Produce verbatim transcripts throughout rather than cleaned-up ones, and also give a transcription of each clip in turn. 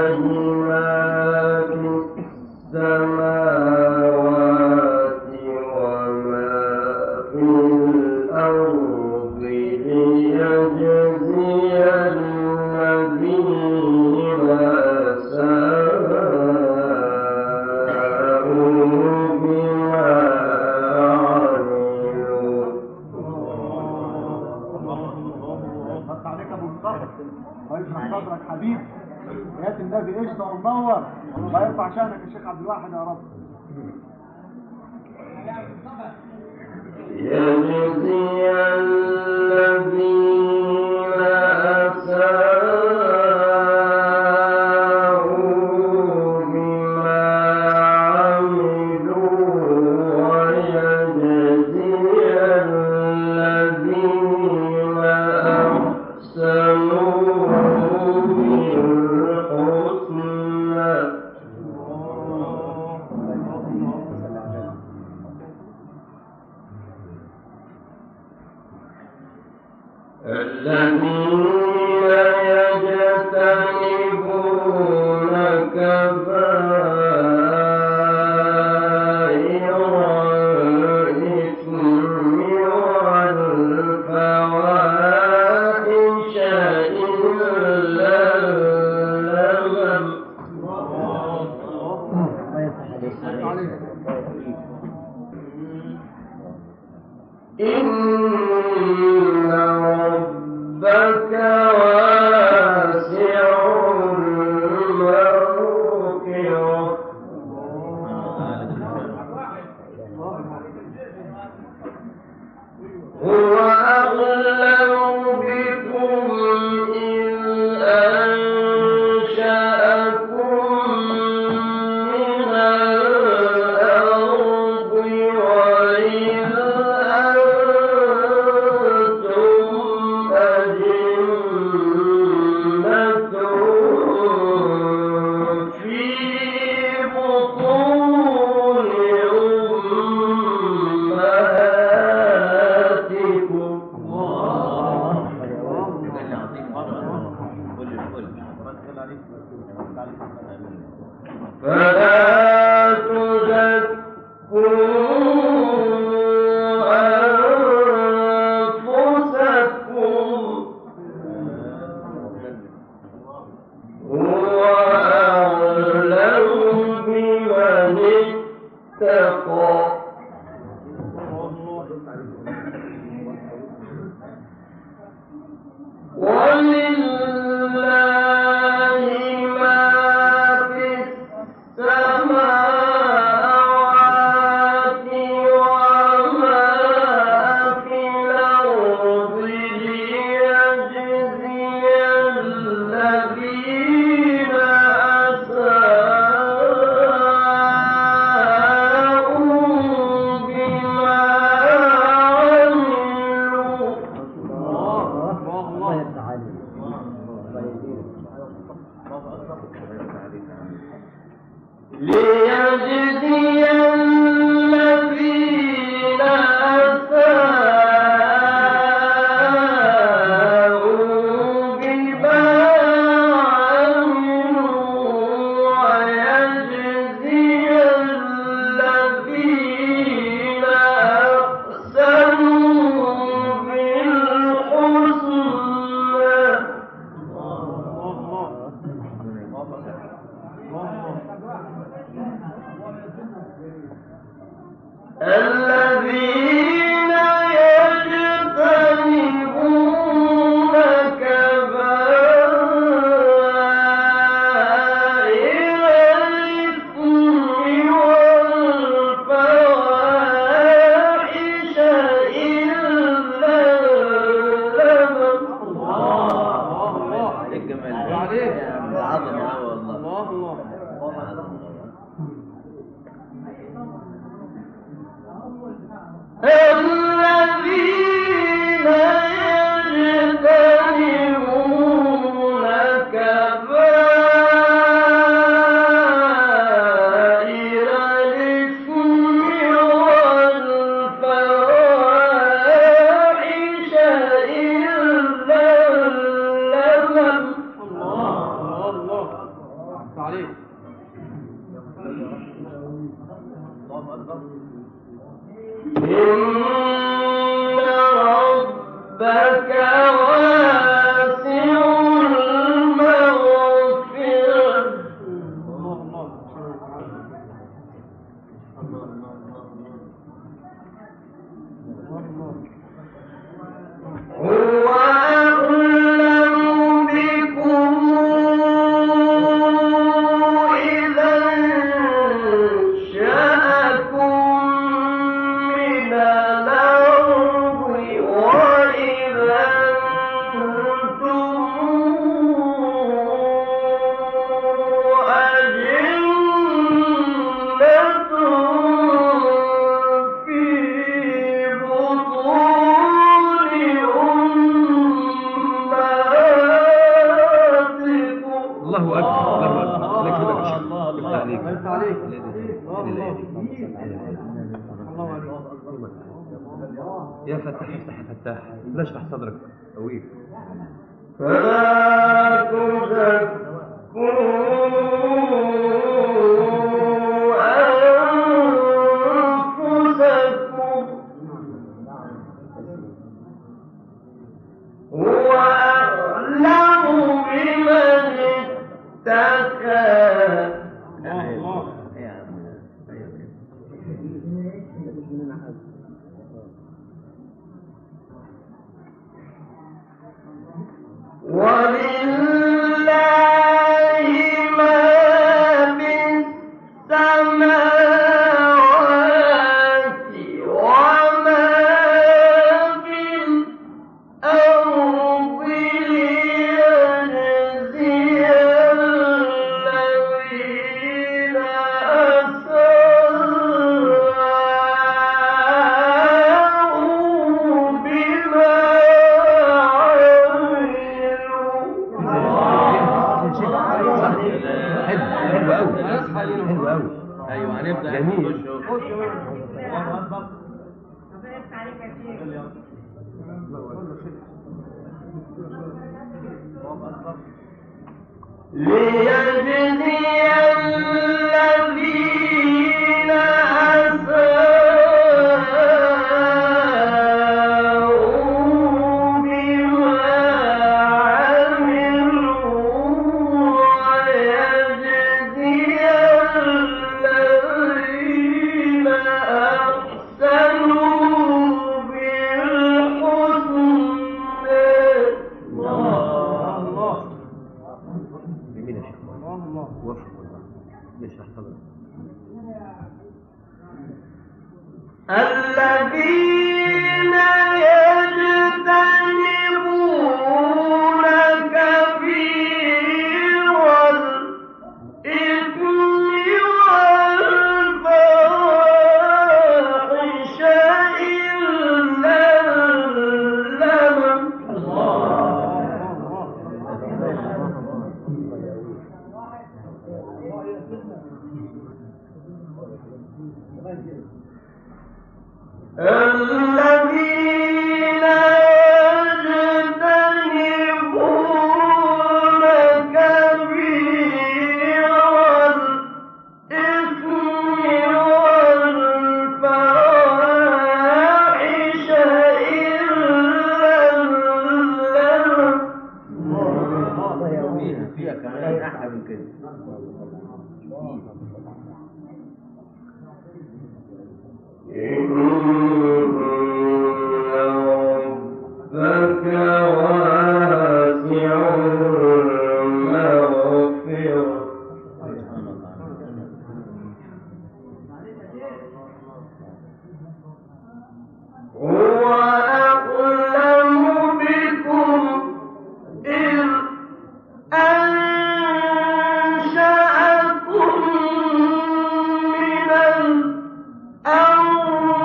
عبد الواحد يا رب. يجزي الذين أساءوا بما عملوا ويجزي الذين أحسنوا الذين يجتنبون كبائر الإثم والفواحش إلا اللمم إن ربك واسع المغفرة هو أعلم بكم إذ أنشأكم من الأرض وإذ أنتم أجنة في بطون أمهاتكم فلا تزكوا أنفسكم هو أعلم بمن اتقى ولله ما في السماوات وما في الأرض ليجزي الذين أساءوا بما ليجزي الذين أساءوا بما عملوا ويجزي الذين أحسنوا بالحسنى الذين يجتنبون كبائر الإثم والفواحش إلا اللمم عليك جمال عليك عظمة والله الله الذين يجتنبون كبائر الإثم والفواحش إلا اللمم عليك. إن ربك واسع المغفرة. هو أعلم بكم إذا انشأكم من الأرض وإذا أنتم أجنة في بطون أمهاتكم. الله اكبر الله اكبر لك كده يا شيخ. يفتح عليك يفتح عليك. يا فتاح افتح يا فتاح لا اشرح صدرك قوي. فلا تزكوا أنفسكم هو أعلم بمن اتقى. ولله ما في السماوات وما في الأرض ليجزي الذين أساءوا بما حلو قوي حلو قوي. ايوه هنبدا جميل. ليجزي الذين أساءوا بما عملوا ويجزي الذين أحسنوا بالحسنى. جميل يا شيخ. وفق والله ليش اشرح صدرك. الذين يجتنبون كبير الإثم والفواحش إلا اللمم. الذين يجتنبون كبير الإثم والفواحش إلا اللمم. فيها فيها كمان احلى من كده. إن ربك واسع المغفرة. هو أعلم بكم إذ أنشأكم من الأرض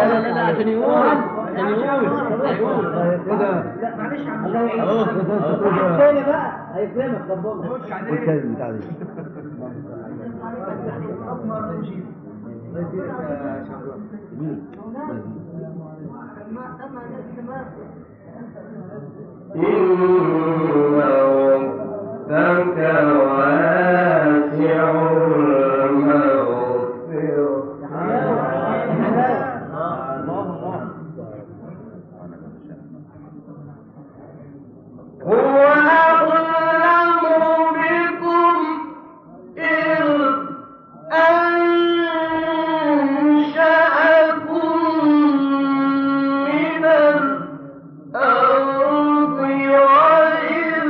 لا لا عشان يقول عشان يقول لا معلش يا عم اهو تاني بقى هيفهمك ربنا والكلمة بتاع دي إن ربك واسع هو أعلم بكم إذ أنشأكم من الأرض وإذ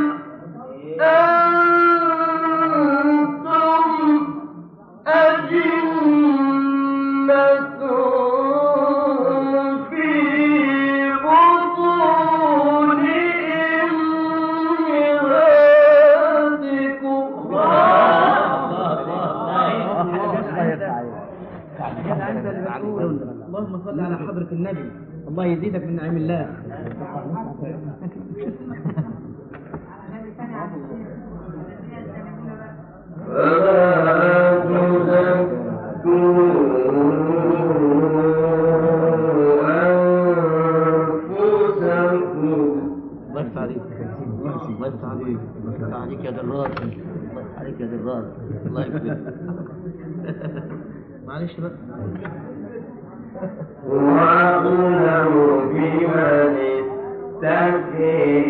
أنتم أجنة في بطون اللهم صل على حضرة النبي الله يزيدك من نعم الله فلا تزكوا أنفسكم الله يفتح عليك الله يفتح عليك الله يفتح عليك يا دراس الله يفتح عليك يا دراس الله يفتح معلش بقى وأعلم بمن اتقي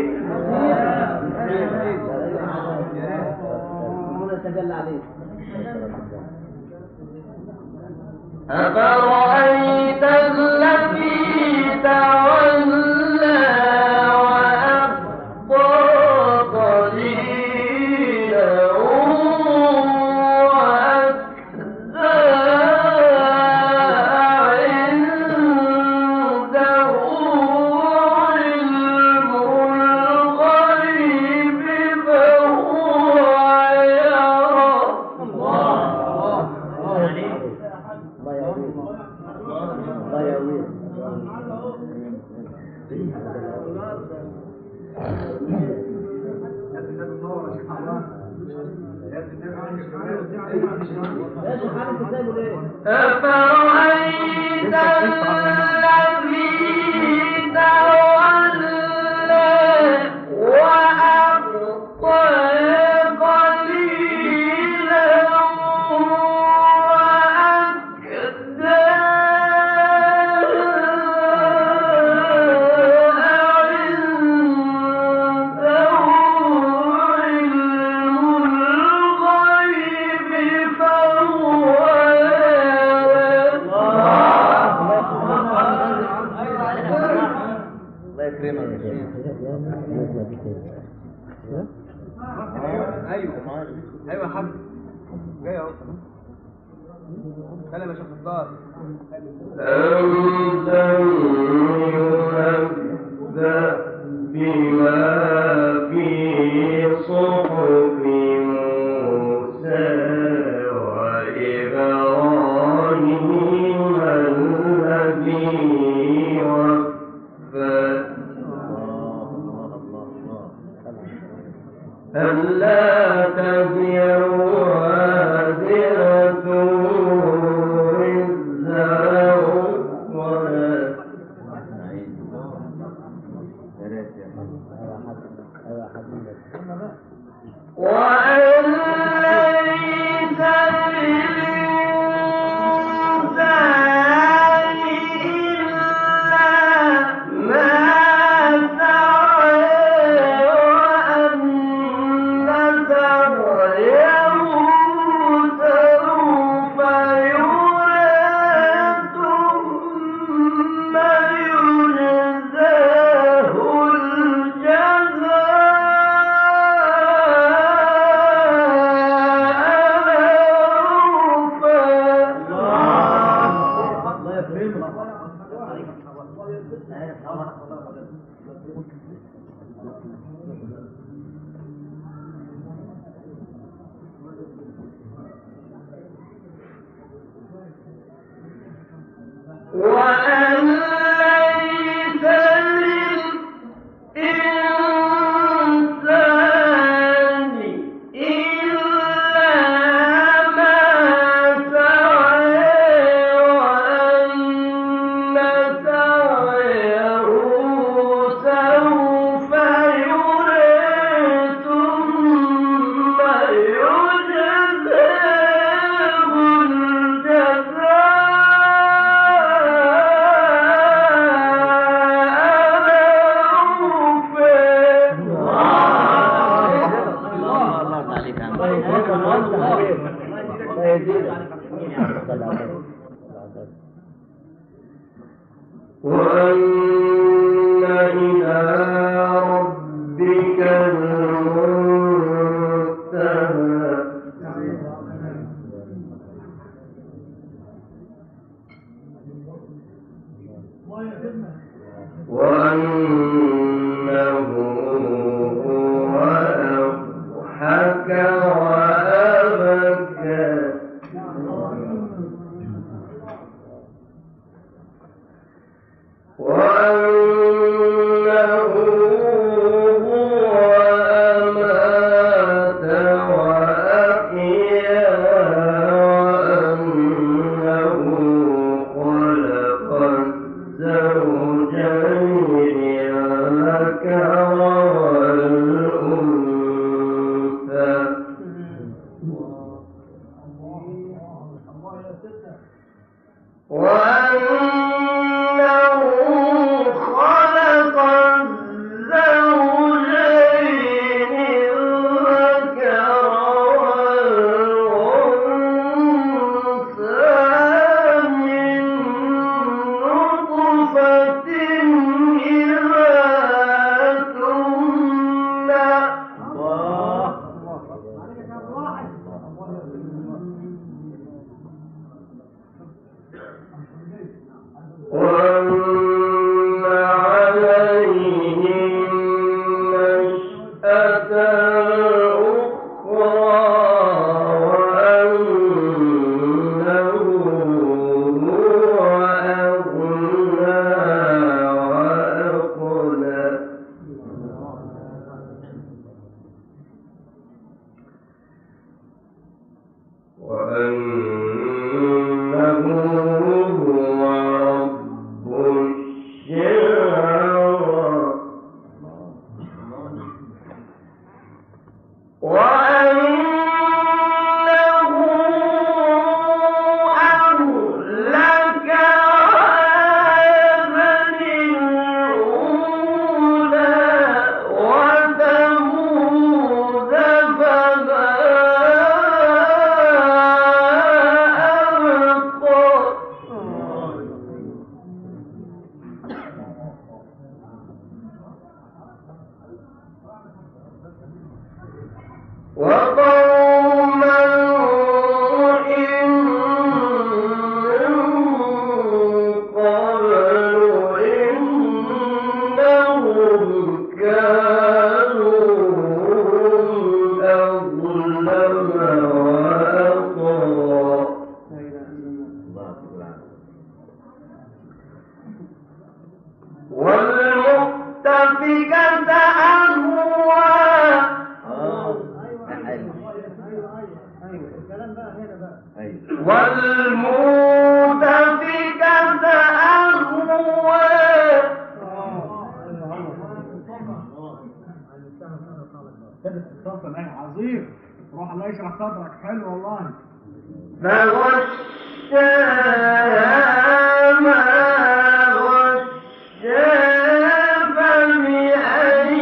تجلى عليه أفرأيت الذي تولى وأبقى قليلا وأكدى عنده علم الغيب فهو يرى الله يقويك أفرأيت الذي تولى وأبقى قليلا وأكدى عنده علم الغيب فهو ايوه ايوه يا حبيبي جاي اهو كلام يا شيخ الدار أم لم ينبأ بما في صحف موسى وإبراهيم الذي وفى ألا تزر وازرة وزر أخرى وأن ليس للإنسان إلا ما سعى وأن سعيه سوف يرى ثم يجزاه وأن وأن إلى ربك المنتهى وأنه هو أضحك وأبكى وأنه هو أمات وأحيا وأنه خلق الزوجين الذكر والأنثى وأنه خلق الزوجين الذكر والأنثى من نطفة إذا تمنى وأن عليه النشأة الأخرى وأنه هو أغنى وأقنى وأنه هو رب الشعرى وأنه أهلك عادًا الأولى وثمود فما أبقى وقوم نوح من قبل إنهم كانوا أظلم وأطغى والمؤتفكة أهوى والمؤتفكة أهوى عظيم. روح الله يشرح صدرك. حلو والله. فغشاها ما غشا فبأي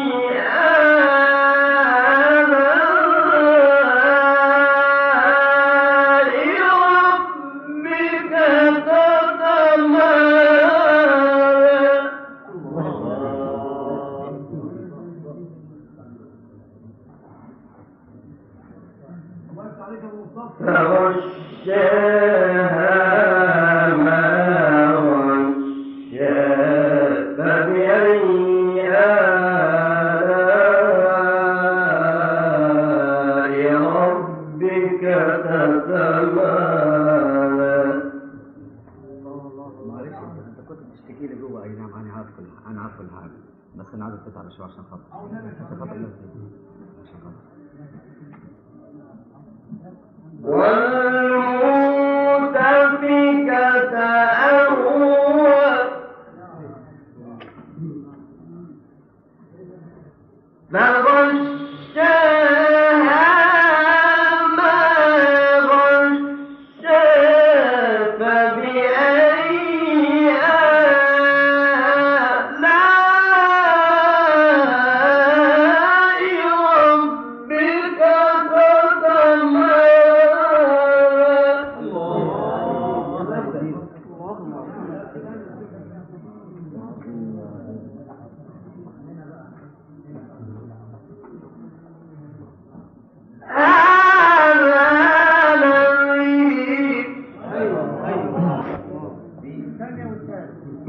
آلاء ربك تتمارى فغشاها ما غشا فبأي آلاء ربك تتمارى معلش انت كنت بتشتكي لي جوه. اي نعم انا عارف كل انا عارف كل حاجه، بس انا عايزك تتعب شويه عشان خاطر عشان خاطر الناس دي عشان خاطر والمؤتفكة أهوى فغشاها ما غشا فبأي آلاء ربك تتمارى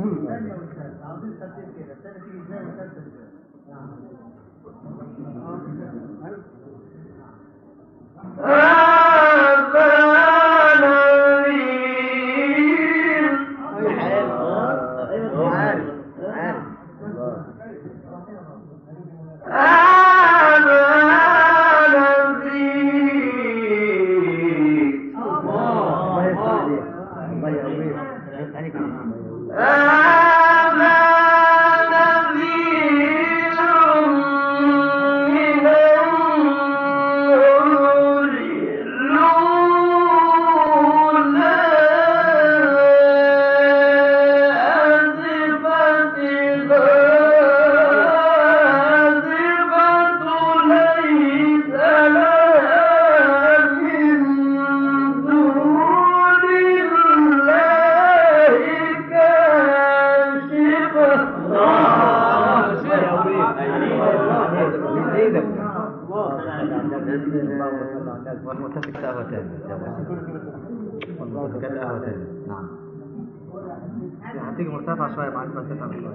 والمرتفق قهوة ثانية. والمرتفق قهوة ثانية. نعم. هتيجي مرتفع شوية بعد ما تتعب شوية.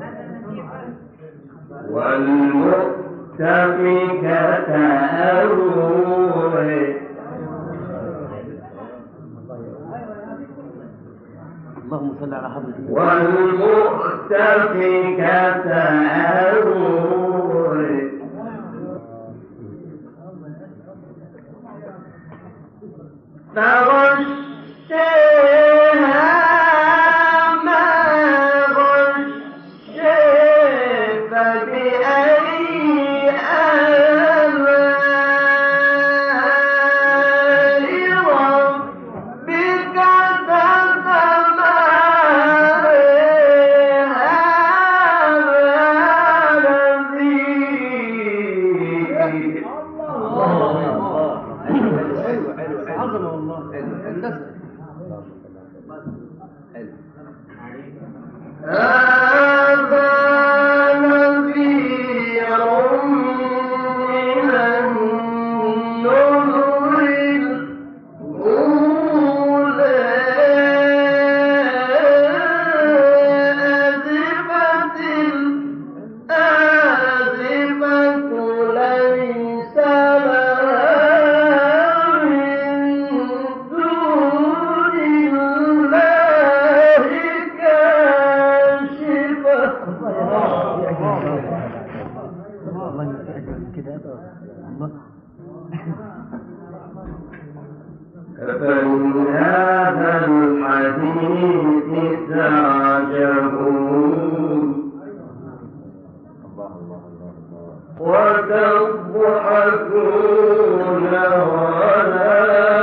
والمؤتفكة أهوى. اللهم صل على حضرتك. والمؤتفكة أهوى. فغشيها ما غشي فبأي آلاء ربك تتمارى هذا نذير. عظمة والله. هذا نذير من النذر الأولى. آزفة آزفة ليس أفمن هذا الحديث تعجبون وتضحكون ولا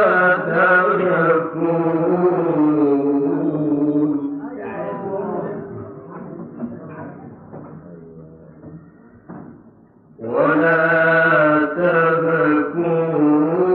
تبكون ولا تبكون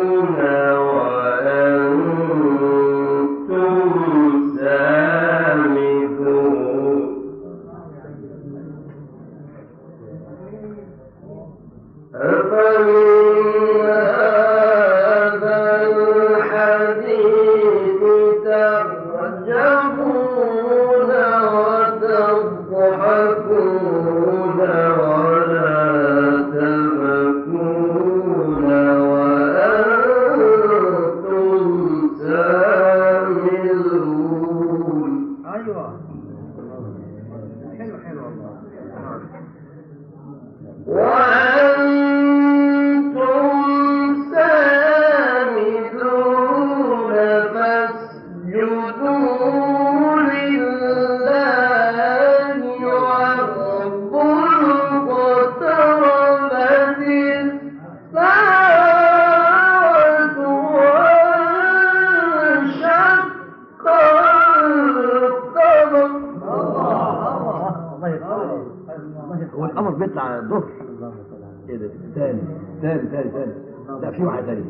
والقمر بيطلع الظهر. ايه ده؟ ثاني ثاني ثاني ثاني لا في واحد ثاني.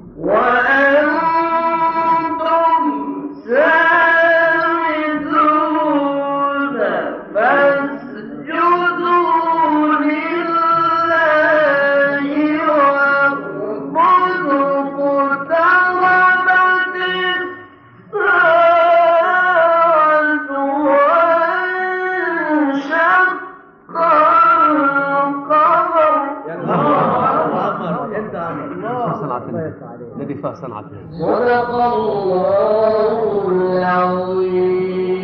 وأنتم سامدون فاسجدوا لله واعبدوا اقتربت الساعة النبي النبي فيها صنعة. صدق الله العظيم.